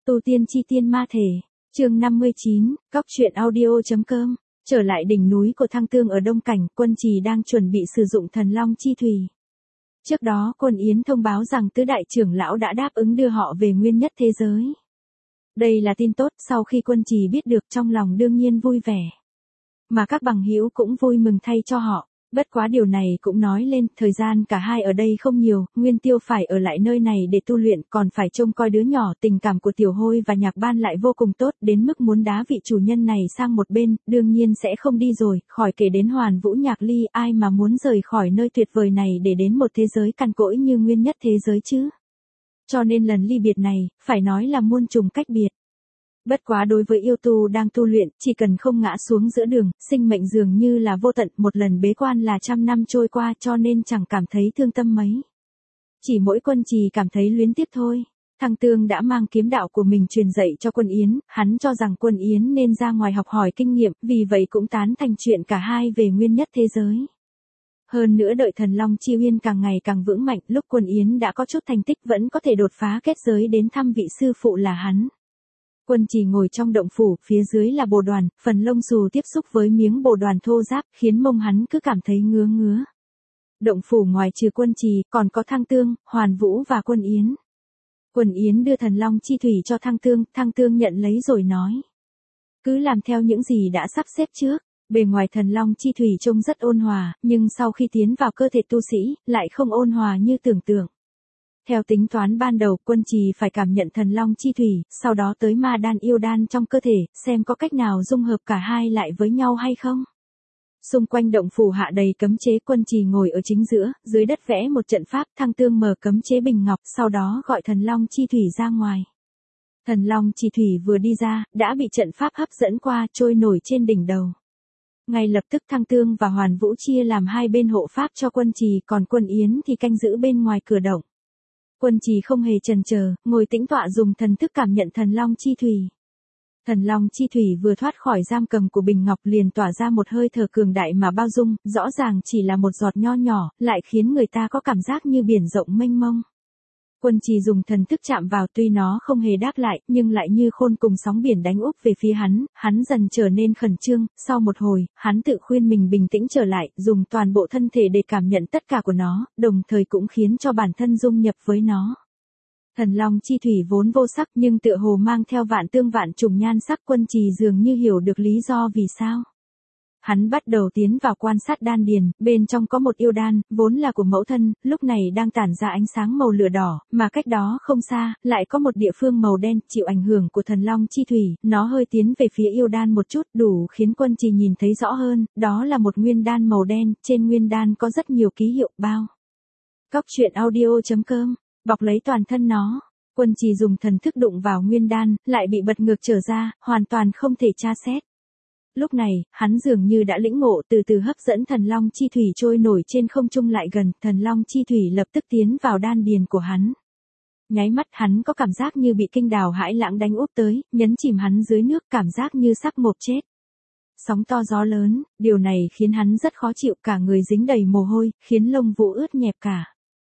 Tu tiên chi tiên ma thể, chương 59, Cóc truyện audio.com. Trở lại đỉnh núi của Thăng Tương ở Đông Cảnh, Quân Trì đang chuẩn bị sử dụng thần long chi thủy. Trước đó Quân Yến thông báo rằng tứ đại trưởng lão đã đáp ứng đưa họ về nguyên nhất thế giới. Đây là tin tốt, sau khi Quân Trì biết được trong lòng đương nhiên vui vẻ. Mà các bằng hữu cũng vui mừng thay cho họ. Bất quá điều này cũng nói lên, thời gian cả hai ở đây không nhiều, Nguyên Tiêu phải ở lại nơi này để tu luyện, còn phải trông coi đứa nhỏ, tình cảm của Tiểu Hôi và Nhạc Ban lại vô cùng tốt, đến mức muốn đá vị chủ nhân này sang một bên, đương nhiên sẽ không đi rồi, khỏi kể đến Hoàn Vũ Nhạc Ly, ai mà muốn rời khỏi nơi tuyệt vời này để đến một thế giới cằn cỗi như nguyên nhất thế giới chứ. Cho nên lần ly biệt này, phải nói là muôn trùng cách biệt. Bất quá đối với yêu tu đang tu luyện, chỉ cần không ngã xuống giữa đường, sinh mệnh dường như là vô tận, một lần bế quan là 100 năm trôi qua, cho nên chẳng cảm thấy thương tâm mấy. Chỉ mỗi Quân Trì cảm thấy luyến tiếc thôi. Thăng Tương đã mang kiếm đạo của mình truyền dạy cho Quân Yến, hắn cho rằng Quân Yến nên ra ngoài học hỏi kinh nghiệm, vì vậy cũng tán thành chuyện cả hai về nguyên nhất thế giới. Hơn nữa đợi thần long chi uyên càng ngày càng vững mạnh, lúc Quân Yến đã có chút thành tích vẫn có thể đột phá kết giới đến thăm vị sư phụ là hắn. Quân Trì ngồi trong động phủ, phía dưới là bồ đoàn, phần lông xù tiếp xúc với miếng bồ đoàn thô ráp, khiến mông hắn cứ cảm thấy ngứa ngứa. Động phủ ngoài trừ Quân Trì, còn có Thăng Tương, Hoàn Vũ và Quân Yến. Quân Yến đưa thần long chi thủy cho Thăng Tương nhận lấy rồi nói. Cứ làm theo những gì đã sắp xếp trước. Bề ngoài thần long chi thủy trông rất ôn hòa, nhưng sau khi tiến vào cơ thể tu sĩ, lại không ôn hòa như tưởng tượng. Theo tính toán ban đầu, Quân Trì phải cảm nhận thần long chi thủy, sau đó tới ma đan yêu đan trong cơ thể, xem có cách nào dung hợp cả hai lại với nhau hay không. Xung quanh động phủ hạ đầy cấm chế, Quân Trì ngồi ở chính giữa, dưới đất vẽ một trận pháp, Thăng Tương mở cấm chế bình ngọc, sau đó gọi thần long chi thủy ra ngoài. Thần long chi thủy vừa đi ra, đã bị trận pháp hấp dẫn qua, trôi nổi trên đỉnh đầu. Ngay lập tức Thăng Tương và Hoàn Vũ chia làm hai bên hộ pháp cho Quân Trì, còn Quân Yến thì canh giữ bên ngoài cửa động. Quân Trì không hề chần chờ, ngồi tĩnh tọa dùng thần thức cảm nhận thần long chi thủy. Thần long chi thủy vừa thoát khỏi giam cầm của bình ngọc liền tỏa ra một hơi thở cường đại mà bao dung, rõ ràng chỉ là một giọt nho nhỏ, lại khiến người ta có cảm giác như biển rộng mênh mông. Quân Trì dùng thần thức chạm vào, tuy nó không hề đáp lại, nhưng lại như khôn cùng sóng biển đánh úp về phía hắn dần trở nên khẩn trương, sau một hồi, hắn tự khuyên mình bình tĩnh trở lại, dùng toàn bộ thân thể để cảm nhận tất cả của nó, đồng thời cũng khiến cho bản thân dung nhập với nó. Thần long chi thủy vốn vô sắc nhưng tựa hồ mang theo vạn tương vạn trùng nhan sắc, Quân Trì dường như hiểu được lý do vì sao. Hắn bắt đầu tiến vào quan sát đan điền, bên trong có một yêu đan, vốn là của mẫu thân, lúc này đang tản ra ánh sáng màu lửa đỏ, mà cách đó không xa, lại có một địa phương màu đen, chịu ảnh hưởng của thần long chi thủy, nó hơi tiến về phía yêu đan một chút, đủ khiến Quân Trì nhìn thấy rõ hơn, đó là một nguyên đan màu đen, trên nguyên đan có rất nhiều ký hiệu bao. Cóc truyện audio.com, bọc lấy toàn thân nó. Quân Trì dùng thần thức đụng vào nguyên đan, lại bị bật ngược trở ra, hoàn toàn không thể tra xét. Lúc này, hắn dường như đã lĩnh ngộ, từ từ hấp dẫn thần long chi thủy trôi nổi trên không trung lại gần, thần long chi thủy lập tức tiến vào đan điền của hắn. Nháy mắt hắn có cảm giác như bị kinh đào hãi lãng đánh úp tới, nhấn chìm hắn dưới nước, cảm giác như sắp ngộp chết. Sóng to gió lớn, điều này khiến hắn rất khó chịu, cả người dính đầy mồ hôi, khiến lông vũ ướt nhẹp cả.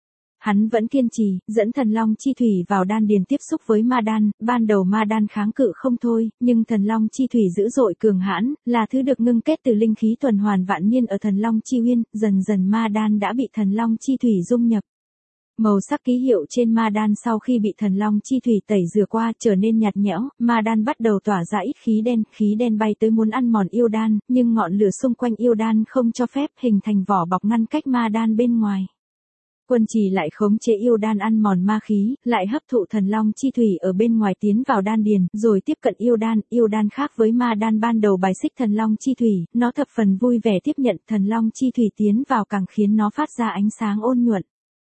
Hắn vẫn kiên trì, dẫn thần long chi thủy vào đan điền tiếp xúc với ma đan, ban đầu ma đan kháng cự không thôi, nhưng thần long chi thủy dữ dội cường hãn, là thứ được ngưng kết từ linh khí tuần hoàn vạn niên ở thần long chi uyên, dần dần ma đan đã bị thần long chi thủy dung nhập. Màu sắc ký hiệu trên ma đan sau khi bị thần long chi thủy tẩy rửa qua trở nên nhạt nhẽo, ma đan bắt đầu tỏa ra ít khí đen bay tới muốn ăn mòn yêu đan, nhưng ngọn lửa xung quanh yêu đan không cho phép, hình thành vỏ bọc ngăn cách ma đan bên ngoài. Quân Trì lại khống chế yêu đan ăn mòn ma khí, lại hấp thụ thần long chi thủy ở bên ngoài tiến vào đan điền, rồi tiếp cận yêu đan khác với ma đan ban đầu bài xích thần long chi thủy, nó thập phần vui vẻ tiếp nhận, thần long chi thủy tiến vào càng khiến nó phát ra ánh sáng ôn nhuận.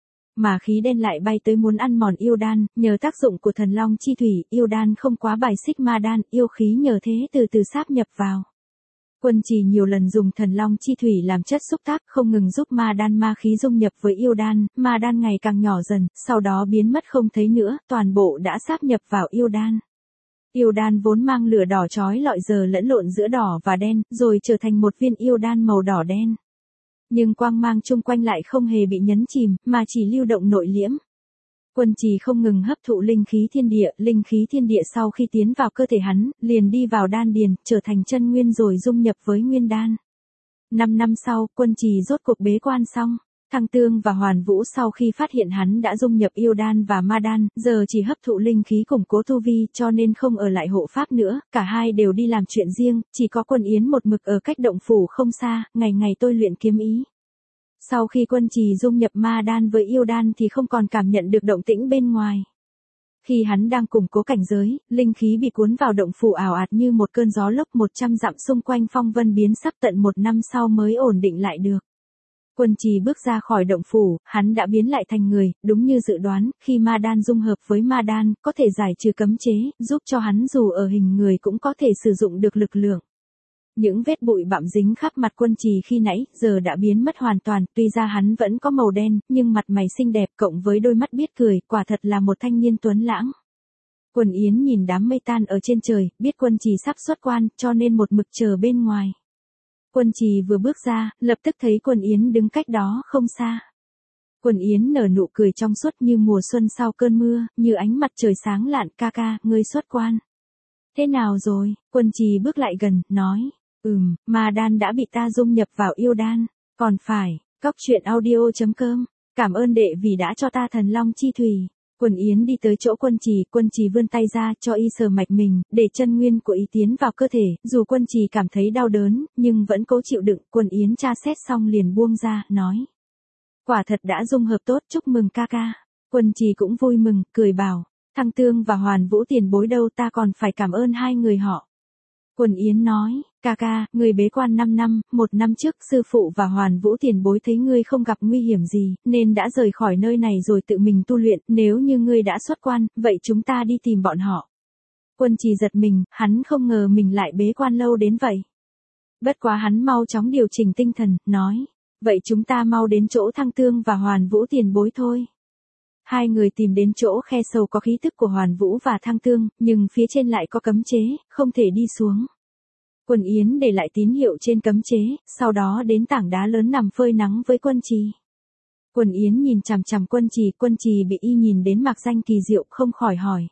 Mà khí đen lại bay tới muốn ăn mòn yêu đan, nhờ tác dụng của thần long chi thủy, yêu đan không quá bài xích ma đan, yêu khí nhờ thế từ từ sáp nhập vào. Quân Trì nhiều lần dùng thần long chi thủy làm chất xúc tác, không ngừng giúp ma đan ma khí dung nhập với yêu đan, ma đan ngày càng nhỏ dần, sau đó biến mất không thấy nữa, toàn bộ đã sáp nhập vào yêu đan. Yêu đan vốn mang lửa đỏ chói lọi giờ lẫn lộn giữa đỏ và đen, rồi trở thành một viên yêu đan màu đỏ đen. Nhưng quang mang chung quanh lại không hề bị nhấn chìm, mà chỉ lưu động nội liễm. Quân trì không ngừng hấp thụ linh khí thiên địa sau khi tiến vào cơ thể hắn, liền đi vào đan điền, trở thành chân nguyên rồi dung nhập với nguyên đan. 5 năm sau, quân trì rốt cuộc bế quan xong. Thăng Tương và Hoàn Vũ sau khi phát hiện hắn đã dung nhập yêu đan và ma đan, giờ chỉ hấp thụ linh khí củng cố tu vi cho nên không ở lại hộ pháp nữa, cả hai đều đi làm chuyện riêng, chỉ có Quân Yến một mực ở cách động phủ không xa, ngày ngày tôi luyện kiếm ý. Sau khi quân trì dung nhập ma đan với yêu đan thì không còn cảm nhận được động tĩnh bên ngoài. Khi hắn đang củng cố cảnh giới, linh khí bị cuốn vào động phủ ảo ạt như một cơn gió lốc 100 dặm xung quanh phong vân biến sắc tận 1 năm sau mới ổn định lại được. Quân trì bước ra khỏi động phủ, hắn đã biến lại thành người, đúng như dự đoán, khi ma đan dung hợp với ma đan, có thể giải trừ cấm chế, giúp cho hắn dù ở hình người cũng có thể sử dụng được lực lượng. Những vết bụi bặm dính khắp mặt quân trì khi nãy, giờ đã biến mất hoàn toàn, tuy ra hắn vẫn có màu đen, nhưng mặt mày xinh đẹp cộng với đôi mắt biết cười, quả thật là một thanh niên tuấn lãng. Quân Yến nhìn đám mây tan ở trên trời, biết quân trì sắp xuất quan, cho nên một mực chờ bên ngoài. Quân trì vừa bước ra, lập tức thấy Quân Yến đứng cách đó không xa. Quân Yến nở nụ cười trong suốt như mùa xuân sau cơn mưa, như ánh mặt trời sáng lạn. Ca ca, ngươi xuất quan. Thế nào rồi? Quân trì bước lại gần, nói. Ma đan đã bị ta dung nhập vào yêu đan. Còn phải, cóc truyện audio.com. Cảm ơn đệ vì đã cho ta thần long chi thủy. Quân Yến đi tới chỗ quân trì vươn tay ra cho y sờ mạch mình, để chân nguyên của y tiến vào cơ thể, dù quân trì cảm thấy đau đớn, nhưng vẫn cố chịu đựng. Quân Yến tra xét xong liền buông ra, nói. Quả thật đã dung hợp tốt, chúc mừng ca ca. Quân trì cũng vui mừng, cười bảo, Thăng Tương và Hoàn Vũ tiền bối đâu, ta còn phải cảm ơn hai người họ. Quân Yến nói, ca ca, ngươi bế quan 5 năm, 1 năm trước sư phụ và Hoàn Vũ tiền bối thấy ngươi không gặp nguy hiểm gì, nên đã rời khỏi nơi này rồi tự mình tu luyện, nếu như ngươi đã xuất quan, vậy chúng ta đi tìm bọn họ. Quân trì giật mình, hắn không ngờ mình lại bế quan lâu đến vậy. Bất quá hắn mau chóng điều chỉnh tinh thần, nói, vậy chúng ta mau đến chỗ Thăng Tương và Hoàn Vũ tiền bối thôi. Hai người tìm đến chỗ khe sâu có khí tức của Hoàn Vũ và Thăng Tương, nhưng phía trên lại có cấm chế, không thể đi xuống. Quân Yến để lại tín hiệu trên cấm chế, sau đó đến tảng đá lớn nằm phơi nắng với quân trì. Quân Yến nhìn chằm chằm quân trì bị y nhìn đến mạc danh kỳ diệu, không khỏi hỏi.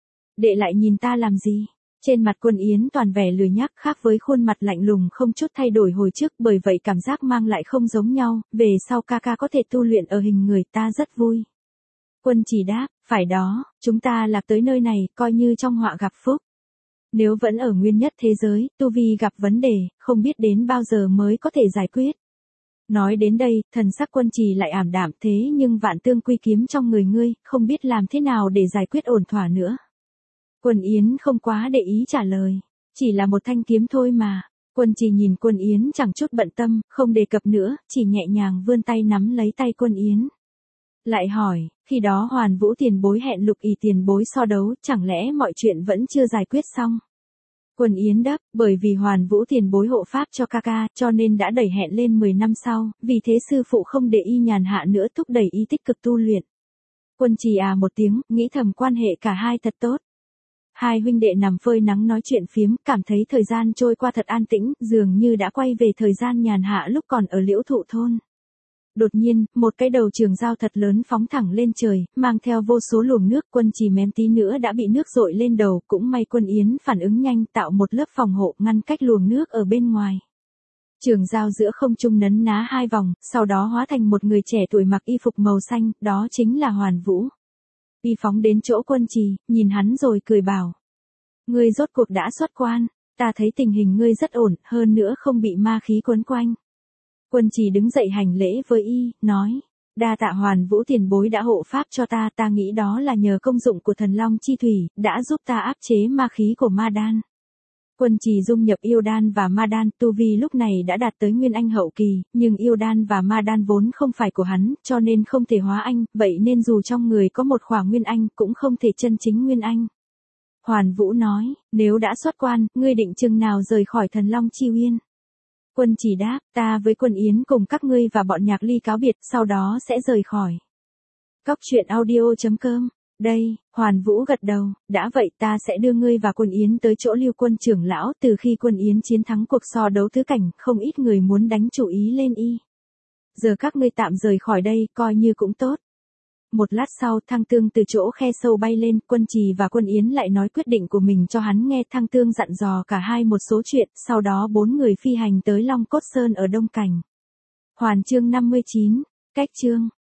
Đệ lại nhìn ta làm gì? Trên mặt Quân Yến toàn vẻ lười nhác, khác với khuôn mặt lạnh lùng không chút thay đổi hồi trước, bởi vậy cảm giác mang lại không giống nhau, về sau ca ca có thể tu luyện ở hình người ta rất vui. Quân trì đáp, phải đó, chúng ta lạc tới nơi này, coi như trong họa gặp phúc. Nếu vẫn ở nguyên nhất thế giới, tu vi gặp vấn đề, không biết đến bao giờ mới có thể giải quyết. Nói đến đây, thần sắc quân trì lại ảm đạm, thế nhưng vạn tương quy kiếm trong người ngươi, không biết làm thế nào để giải quyết ổn thỏa nữa. Quân Yến không quá để ý trả lời, chỉ là một thanh kiếm thôi mà. Quân trì nhìn Quân Yến chẳng chút bận tâm, không đề cập nữa, chỉ nhẹ nhàng vươn tay nắm lấy tay Quân Yến. Lại hỏi, khi đó Hoàn Vũ tiền bối hẹn Lục Ỷ tiền bối so đấu, chẳng lẽ mọi chuyện vẫn chưa giải quyết xong? Quân Yến đáp, bởi vì Hoàn Vũ tiền bối hộ pháp cho ca ca, cho nên đã đẩy hẹn lên 10 năm sau, vì thế sư phụ không để y nhàn hạ nữa, thúc đẩy y tích cực tu luyện. Quân trì một tiếng, nghĩ thầm quan hệ cả hai thật tốt. Hai huynh đệ nằm phơi nắng nói chuyện phiếm, cảm thấy thời gian trôi qua thật an tĩnh, dường như đã quay về thời gian nhàn hạ lúc còn ở Liễu Thụ thôn. Đột nhiên, một cái đầu trường dao thật lớn phóng thẳng lên trời, mang theo vô số luồng nước. Quân trì mém tí nữa đã bị nước dội lên đầu, cũng may Quân Yến phản ứng nhanh, tạo một lớp phòng hộ ngăn cách luồng nước ở bên ngoài. Trường dao giữa không trung nấn ná 2 vòng, sau đó hóa thành một người trẻ tuổi mặc y phục màu xanh, đó chính là Hoàn Vũ. Y phóng đến chỗ quân trì, nhìn hắn rồi cười bảo. Ngươi rốt cuộc đã xuất quan, ta thấy tình hình ngươi rất ổn, hơn nữa không bị ma khí quấn quanh. Quân trì đứng dậy hành lễ với y, nói, đa tạ Hoàn Vũ tiền bối đã hộ pháp cho ta, ta nghĩ đó là nhờ công dụng của thần long chi thủy, đã giúp ta áp chế ma khí của ma đan. Quân trì dung nhập yêu đan và ma đan, tu vi lúc này đã đạt tới nguyên anh hậu kỳ, nhưng yêu đan và ma đan vốn không phải của hắn, cho nên không thể hóa anh, vậy nên dù trong người có một khỏa nguyên anh, cũng không thể chân chính nguyên anh. Hoàn Vũ nói, nếu đã xuất quan, ngươi định chừng nào rời khỏi thần long chi uyên? Quân trì đáp, ta với Quân Yến cùng các ngươi và bọn Nhạc Ly cáo biệt, sau đó sẽ rời khỏi. Cóc truyện audio.com. Đây, Hoàn Vũ gật đầu, đã vậy ta sẽ đưa ngươi và Quân Yến tới chỗ Lưu Quân trưởng lão, từ khi Quân Yến chiến thắng cuộc so đấu tứ cảnh, không ít người muốn đánh chủ ý lên y. Giờ các ngươi tạm rời khỏi đây, coi như cũng tốt. Một lát sau Thăng Tương từ chỗ khe sâu bay lên, Quân Trì và Quân Yến lại nói quyết định của mình cho hắn nghe. Thăng Tương dặn dò cả hai một số chuyện, sau đó 4 người phi hành tới Long Cốt Sơn ở Đông Cảnh. Hoàn chương 59, cách chương.